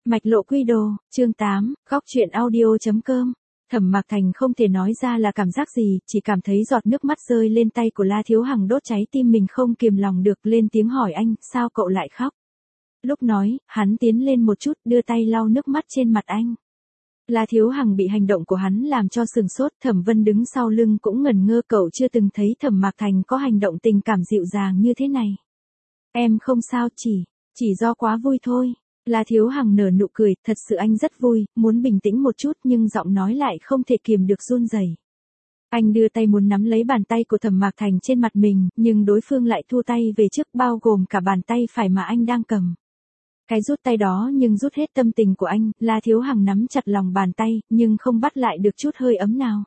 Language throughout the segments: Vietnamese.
Mạch lộ quy đồ, chương 8, góc chuyện audio.com. Thẩm Mạc Thành không thể nói ra là cảm giác gì, chỉ cảm thấy giọt nước mắt rơi lên tay của La Thiếu Hằng đốt cháy tim mình không kiềm lòng được, lên tiếng hỏi anh, sao cậu lại khóc? Lúc nói, hắn tiến lên một chút, đưa tay lau nước mắt trên mặt anh. La Thiếu Hằng bị hành động của hắn làm cho sừng sốt, Thẩm Vân đứng sau lưng cũng ngẩn ngơ, cậu chưa từng thấy Thẩm Mạc Thành có hành động tình cảm dịu dàng như thế này. Em không sao, chỉ do quá vui thôi. La Thiếu Hằng nở nụ cười, thật sự anh rất vui, muốn bình tĩnh một chút nhưng giọng nói lại không thể kiềm được run rẩy. Anh đưa tay muốn nắm lấy bàn tay của Thẩm Mạc Thành trên mặt mình, nhưng đối phương lại thu tay về trước, bao gồm cả bàn tay phải mà anh đang cầm. Cái rút tay đó nhưng rút hết tâm tình của anh, La Thiếu Hằng nắm chặt lòng bàn tay, nhưng không bắt lại được chút hơi ấm nào.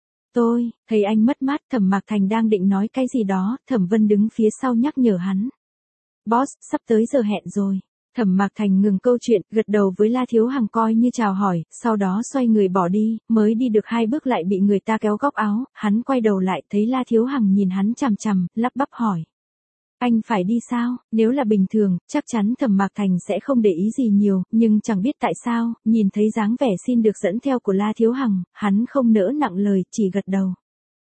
Thấy anh mất mát, Thẩm Mạc Thành đang định nói cái gì đó, Thẩm Vân đứng phía sau nhắc nhở hắn. Boss, sắp tới giờ hẹn rồi. Thẩm Mạc Thành ngừng câu chuyện, gật đầu với La Thiếu Hằng coi như chào hỏi, sau đó xoay người bỏ đi, mới đi được 2 bước lại bị người ta kéo góc áo, hắn quay đầu lại thấy La Thiếu Hằng nhìn hắn chằm chằm, lắp bắp hỏi. Anh phải đi sao? Nếu là bình thường, chắc chắn Thẩm Mạc Thành sẽ không để ý gì nhiều, nhưng chẳng biết tại sao, nhìn thấy dáng vẻ xin được dẫn theo của La Thiếu Hằng, hắn không nỡ nặng lời, chỉ gật đầu.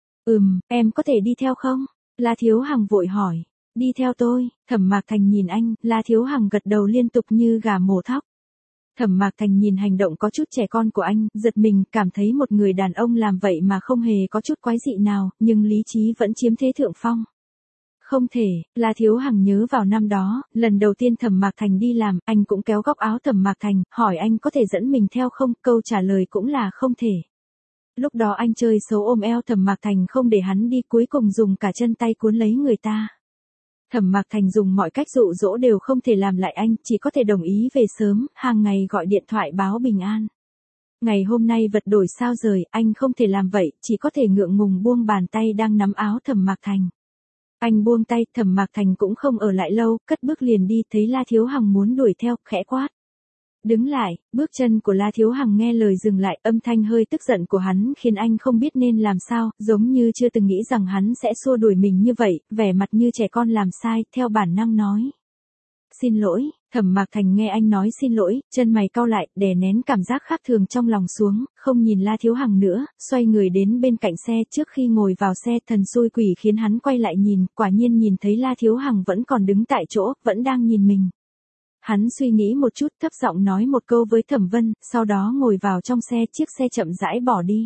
Em có thể đi theo không? La Thiếu Hằng vội hỏi. Đi theo tôi, Thẩm Mạc Thành nhìn anh, La Thiếu Hằng gật đầu liên tục như gà mổ thóc. Thẩm Mạc Thành nhìn hành động có chút trẻ con của anh, giật mình, cảm thấy một người đàn ông làm vậy mà không hề có chút quái dị nào, nhưng lý trí vẫn chiếm thế thượng phong. Không thể, La Thiếu Hằng nhớ vào năm đó, lần đầu tiên Thẩm Mạc Thành đi làm, anh cũng kéo góc áo Thẩm Mạc Thành, hỏi anh có thể dẫn mình theo không, câu trả lời cũng là không thể. Lúc đó anh chơi xấu ôm eo Thẩm Mạc Thành không để hắn đi, cuối cùng dùng cả chân tay cuốn lấy người ta. Thẩm Mạc Thành dùng mọi cách dụ dỗ đều không thể làm lại anh, chỉ có thể đồng ý về sớm, hàng ngày gọi điện thoại báo bình an. Ngày hôm nay vật đổi sao rời, anh không thể làm vậy, chỉ có thể ngượng ngùng buông bàn tay đang nắm áo Thẩm Mạc Thành. Anh buông tay, Thẩm Mạc Thành cũng không ở lại lâu, cất bước liền đi, thấy La Thiếu Hằng muốn đuổi theo, khẽ quát. Đứng lại, bước chân của La Thiếu Hằng nghe lời dừng lại, âm thanh hơi tức giận của hắn khiến anh không biết nên làm sao, giống như chưa từng nghĩ rằng hắn sẽ xua đuổi mình như vậy, vẻ mặt như trẻ con làm sai, theo bản năng nói. Xin lỗi, Thẩm Mạc Thành nghe anh nói xin lỗi, chân mày cau lại, đè nén cảm giác khác thường trong lòng xuống, không nhìn La Thiếu Hằng nữa, xoay người đến bên cạnh xe, trước khi ngồi vào xe, thần xui quỷ khiến hắn quay lại nhìn, quả nhiên nhìn thấy La Thiếu Hằng vẫn còn đứng tại chỗ, vẫn đang nhìn mình. Hắn suy nghĩ một chút, thấp giọng nói một câu với Thẩm Vân, sau đó ngồi vào trong xe, chiếc xe chậm rãi bỏ đi.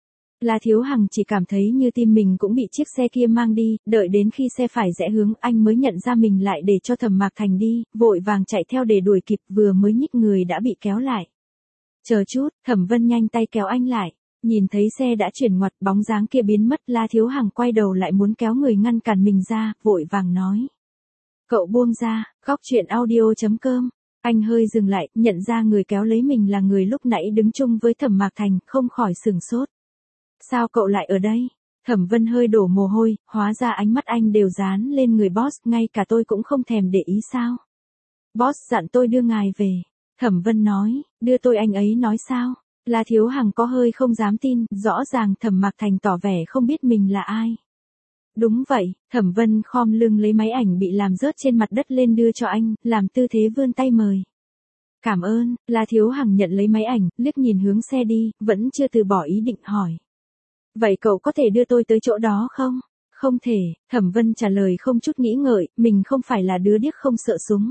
La Thiếu Hằng chỉ cảm thấy như tim mình cũng bị chiếc xe kia mang đi, đợi đến khi xe phải rẽ hướng, anh mới nhận ra mình lại để cho Thẩm Mạc Thành đi, vội vàng chạy theo để đuổi kịp, vừa mới nhích người đã bị kéo lại. Chờ chút, Thẩm Vân nhanh tay kéo anh lại. Nhìn thấy xe đã chuyển ngoặt, bóng dáng kia biến mất, La Thiếu Hằng quay đầu lại muốn kéo người ngăn cản mình ra, vội vàng nói. Cậu buông ra, góc chuyện audio.com. Anh hơi dừng lại, nhận ra người kéo lấy mình là người lúc nãy đứng chung với Thẩm Mạc Thành, không khỏi sửng sốt. Sao cậu lại ở đây? Thẩm Vân hơi đổ mồ hôi, hóa ra ánh mắt anh đều dán lên người boss, ngay cả tôi cũng không thèm để ý sao? Boss dặn tôi đưa ngài về. Thẩm Vân nói, đưa tôi, anh ấy nói sao? La Thiếu Hằng có hơi không dám tin, rõ ràng Thẩm Mạc Thành tỏ vẻ không biết mình là ai. Đúng vậy, Thẩm Vân khom lưng lấy máy ảnh bị làm rớt trên mặt đất lên đưa cho anh, làm tư thế vươn tay mời. Cảm ơn, La Thiếu Hằng nhận lấy máy ảnh, liếc nhìn hướng xe đi, vẫn chưa từ bỏ ý định hỏi. Vậy cậu có thể đưa tôi tới chỗ đó không? Không thể, Thẩm Vân trả lời không chút nghĩ ngợi, mình không phải là đứa điếc không sợ súng.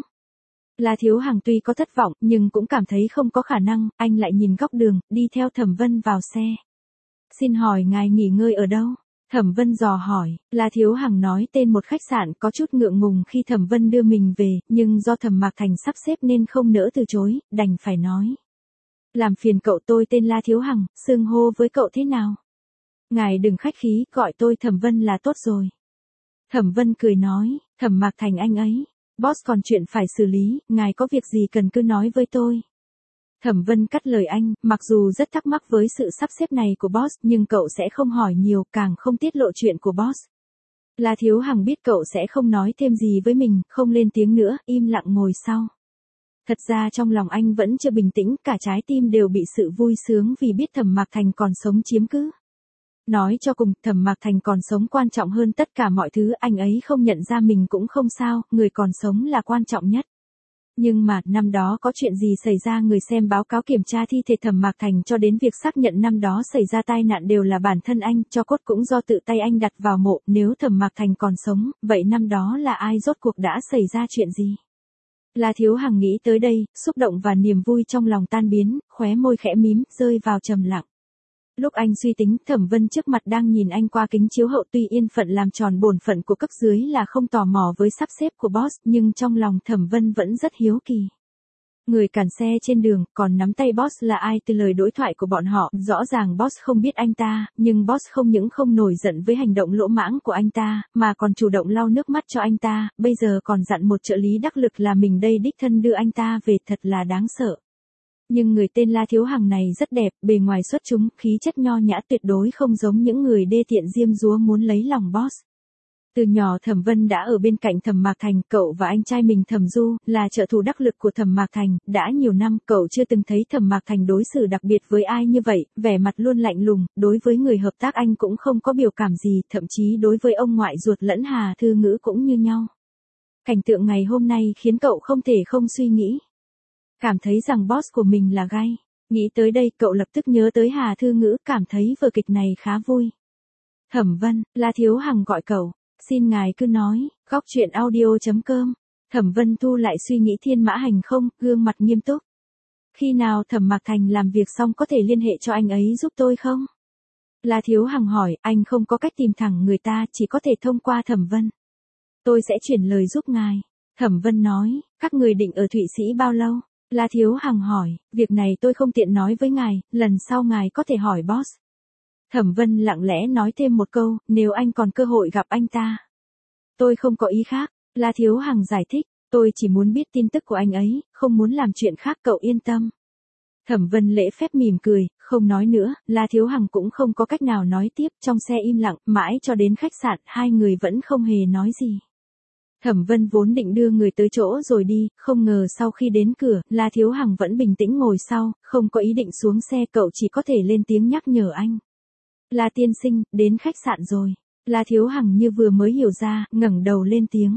La Thiếu Hằng tuy có thất vọng, nhưng cũng cảm thấy không có khả năng, anh lại nhìn góc đường, đi theo Thẩm Vân vào xe. Xin hỏi ngài nghỉ ngơi ở đâu? Thẩm Vân dò hỏi, La Thiếu Hằng nói tên một khách sạn, có chút ngượng ngùng khi Thẩm Vân đưa mình về, nhưng do Thẩm Mạc Thành sắp xếp nên không nỡ từ chối, đành phải nói. Làm phiền cậu, tôi tên La Thiếu Hằng, xưng hô với cậu thế nào? Ngài đừng khách khí, gọi tôi Thẩm Vân là tốt rồi. Thẩm Vân cười nói, Thẩm Mạc Thành anh ấy, boss còn chuyện phải xử lý, ngài có việc gì cần cứ nói với tôi. Thẩm Vân cắt lời anh, mặc dù rất thắc mắc với sự sắp xếp này của boss, nhưng cậu sẽ không hỏi nhiều, càng không tiết lộ chuyện của boss. La Thiếu Hằng biết cậu sẽ không nói thêm gì với mình, không lên tiếng nữa, im lặng ngồi sau. Thật ra trong lòng anh vẫn chưa bình tĩnh, cả trái tim đều bị sự vui sướng vì biết Thẩm Mạc Thành còn sống chiếm cứ. Nói cho cùng, Thẩm Mạc Thành còn sống quan trọng hơn tất cả mọi thứ, anh ấy không nhận ra mình cũng không sao, người còn sống là quan trọng nhất. Nhưng mà, năm đó có chuyện gì xảy ra? Người xem báo cáo kiểm tra thi thể Thẩm Mạc Thành cho đến việc xác nhận năm đó xảy ra tai nạn đều là bản thân anh, tro cốt cũng do tự tay anh đặt vào mộ, nếu Thẩm Mạc Thành còn sống, vậy năm đó là ai, rốt cuộc đã xảy ra chuyện gì? La Thiếu Hằng nghĩ tới đây, xúc động và niềm vui trong lòng tan biến, khóe môi khẽ mím, rơi vào trầm lặng. Lúc anh suy tính, Thẩm Vân trước mặt đang nhìn anh qua kính chiếu hậu, tuy yên phận làm tròn bổn phận của cấp dưới là không tò mò với sắp xếp của boss, nhưng trong lòng Thẩm Vân vẫn rất hiếu kỳ. Người cản xe trên đường, còn nắm tay boss là ai? Từ lời đối thoại của bọn họ, rõ ràng boss không biết anh ta, nhưng boss không những không nổi giận với hành động lỗ mãng của anh ta, mà còn chủ động lau nước mắt cho anh ta, bây giờ còn dặn một trợ lý đắc lực là mình đây đích thân đưa anh ta về, thật là đáng sợ. Nhưng người tên La Thiếu Hằng này rất đẹp, bề ngoài xuất chúng, khí chất nho nhã, tuyệt đối không giống những người đê tiện diêm dúa muốn lấy lòng boss. Từ nhỏ Thẩm Vân đã ở bên cạnh Thẩm Mạc Thành, cậu và anh trai mình Thẩm Du, là trợ thủ đắc lực của Thẩm Mạc Thành, đã nhiều năm cậu chưa từng thấy Thẩm Mạc Thành đối xử đặc biệt với ai như vậy, vẻ mặt luôn lạnh lùng, đối với người hợp tác anh cũng không có biểu cảm gì, thậm chí đối với ông ngoại ruột lẫn Hà Thư Ngữ cũng như nhau. Cảnh tượng ngày hôm nay khiến cậu không thể không suy nghĩ. Cảm thấy rằng boss của mình là gay. Nghĩ tới đây cậu lập tức nhớ tới Hà Thư Ngữ, cảm thấy vở kịch này khá vui. Thẩm Vân, La Thiếu Hằng gọi cậu. Xin ngài cứ nói, góc chuyện audio.com. Thẩm Vân thu lại suy nghĩ thiên mã hành không, gương mặt nghiêm túc. Khi nào Thẩm Mạc Thành làm việc xong có thể liên hệ cho anh ấy giúp tôi không? La Thiếu Hằng hỏi, anh không có cách tìm thẳng người ta, chỉ có thể thông qua Thẩm Vân. Tôi sẽ chuyển lời giúp ngài. Thẩm Vân nói, các người định ở Thụy Sĩ bao lâu? La Thiếu Hằng hỏi, việc này tôi không tiện nói với ngài, lần sau ngài có thể hỏi boss. Thẩm Vân lặng lẽ nói thêm một câu, nếu anh còn cơ hội gặp anh ta. Tôi không có ý khác, La Thiếu Hằng giải thích, tôi chỉ muốn biết tin tức của anh ấy, không muốn làm chuyện khác, cậu yên tâm. Thẩm Vân lễ phép mỉm cười, không nói nữa, La Thiếu Hằng cũng không có cách nào nói tiếp, trong xe im lặng, mãi cho đến khách sạn, hai người vẫn không hề nói gì. Thẩm Vân vốn định đưa người tới chỗ rồi đi, không ngờ sau khi đến cửa, La Thiếu Hằng vẫn bình tĩnh ngồi sau, không có ý định xuống xe, cậu chỉ có thể lên tiếng nhắc nhở anh. La tiên sinh, đến khách sạn rồi. La Thiếu Hằng như vừa mới hiểu ra, ngẩng đầu lên tiếng.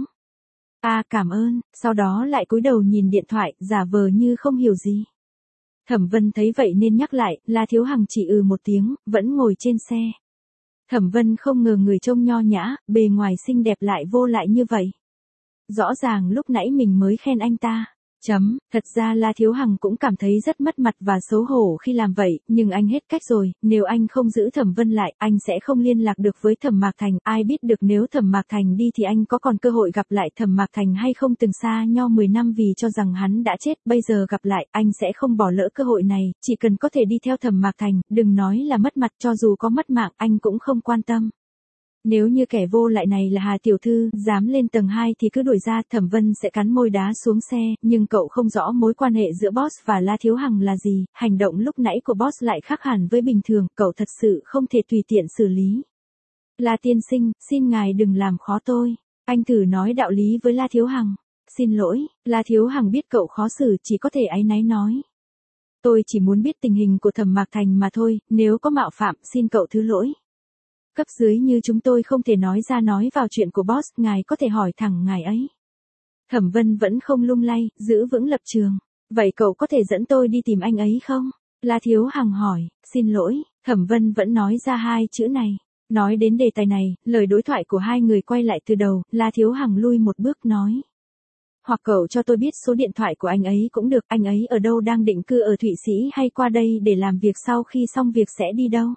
Cảm ơn, sau đó lại cúi đầu nhìn điện thoại, giả vờ như không hiểu gì. Thẩm Vân thấy vậy nên nhắc lại, La Thiếu Hằng chỉ một tiếng, vẫn ngồi trên xe. Thẩm Vân không ngờ người trông nho nhã, bề ngoài xinh đẹp lại vô lại như vậy. Rõ ràng lúc nãy mình mới khen anh ta. Thật ra La Thiếu Hằng cũng cảm thấy rất mất mặt và xấu hổ khi làm vậy, nhưng anh hết cách rồi, nếu anh không giữ Thẩm Vân lại, anh sẽ không liên lạc được với Thẩm Mạc Thành, ai biết được nếu Thẩm Mạc Thành đi thì anh có còn cơ hội gặp lại Thẩm Mạc Thành hay không, từng xa nhau 10 năm vì cho rằng hắn đã chết, bây giờ gặp lại, anh sẽ không bỏ lỡ cơ hội này, chỉ cần có thể đi theo Thẩm Mạc Thành, đừng nói là mất mặt, cho dù có mất mạng, anh cũng không quan tâm. Nếu như kẻ vô lại này là Hà tiểu thư, dám lên tầng 2 thì cứ đuổi ra, Thẩm Vân sẽ cắn môi đá xuống xe, nhưng cậu không rõ mối quan hệ giữa boss và La Thiếu Hằng là gì, hành động lúc nãy của boss lại khác hẳn với bình thường, cậu thật sự không thể tùy tiện xử lý. La tiên sinh, xin ngài đừng làm khó tôi. Anh thử nói đạo lý với La Thiếu Hằng. Xin lỗi, La Thiếu Hằng biết cậu khó xử, chỉ có thể áy náy nói. Tôi chỉ muốn biết tình hình của Thẩm Mạc Thành mà thôi, nếu có mạo phạm, xin cậu thứ lỗi. Cấp dưới như chúng tôi không thể nói ra nói vào chuyện của boss, ngài có thể hỏi thẳng ngài ấy. Thẩm Vân vẫn không lung lay, giữ vững lập trường. Vậy cậu có thể dẫn tôi đi tìm anh ấy không? La Thiếu Hằng hỏi, xin lỗi, Thẩm Vân vẫn nói ra hai chữ này. Nói đến đề tài này, lời đối thoại của hai người quay lại từ đầu, La Thiếu Hằng lui một bước nói. Hoặc cậu cho tôi biết số điện thoại của anh ấy cũng được, anh ấy ở đâu, đang định cư ở Thụy Sĩ hay qua đây để làm việc, sau khi xong việc sẽ đi đâu?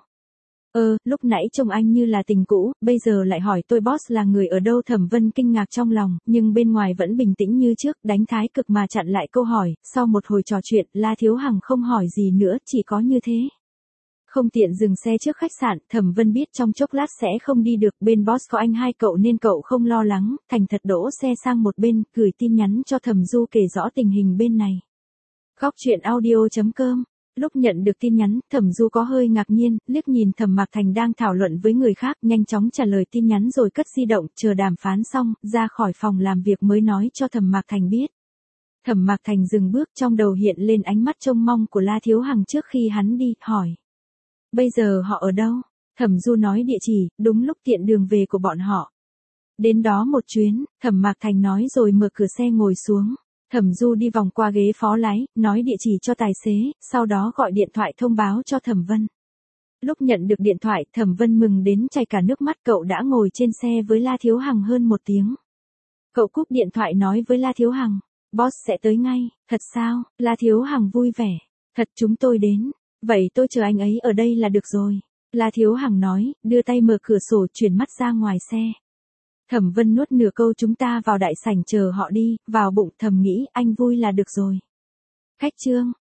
Lúc nãy trông anh như là tình cũ, bây giờ lại hỏi tôi boss là người ở đâu? Thẩm Vân kinh ngạc trong lòng, nhưng bên ngoài vẫn bình tĩnh như trước, đánh thái cực mà chặn lại câu hỏi, sau một hồi trò chuyện, La Thiếu Hằng không hỏi gì nữa, chỉ có như thế. Không tiện dừng xe trước khách sạn, Thẩm Vân biết trong chốc lát sẽ không đi được, bên boss có anh hai cậu nên cậu không lo lắng, thành thật đỗ xe sang một bên, gửi tin nhắn cho Thẩm Du kể rõ tình hình bên này. Góc chuyện audio.com. Lúc nhận được tin nhắn, Thẩm Du có hơi ngạc nhiên, liếc nhìn Thẩm Mạc Thành đang thảo luận với người khác, nhanh chóng trả lời tin nhắn rồi cất di động, chờ đàm phán xong, ra khỏi phòng làm việc mới nói cho Thẩm Mạc Thành biết. Thẩm Mạc Thành dừng bước, trong đầu hiện lên ánh mắt trông mong của La Thiếu Hằng trước khi hắn đi, hỏi. Bây giờ họ ở đâu? Thẩm Du nói địa chỉ, đúng lúc tiện đường về của bọn họ. Đến đó một chuyến, Thẩm Mạc Thành nói rồi mở cửa xe ngồi xuống. Thẩm Du đi vòng qua ghế phó lái, nói địa chỉ cho tài xế, sau đó gọi điện thoại thông báo cho Thẩm Vân. Lúc nhận được điện thoại, Thẩm Vân mừng đến chảy cả nước mắt, cậu đã ngồi trên xe với La Thiếu Hằng hơn 1 tiếng. Cậu cúp điện thoại nói với La Thiếu Hằng, boss sẽ tới ngay. Thật sao? La Thiếu Hằng vui vẻ. Thật, chúng tôi đến. Vậy tôi chờ anh ấy ở đây là được rồi. La Thiếu Hằng nói, đưa tay mở cửa sổ chuyển mắt ra ngoài xe. Thẩm Vân nuốt nửa câu chúng ta vào đại sảnh chờ họ đi, vào bụng thầm nghĩ anh vui là được rồi. Khách trương,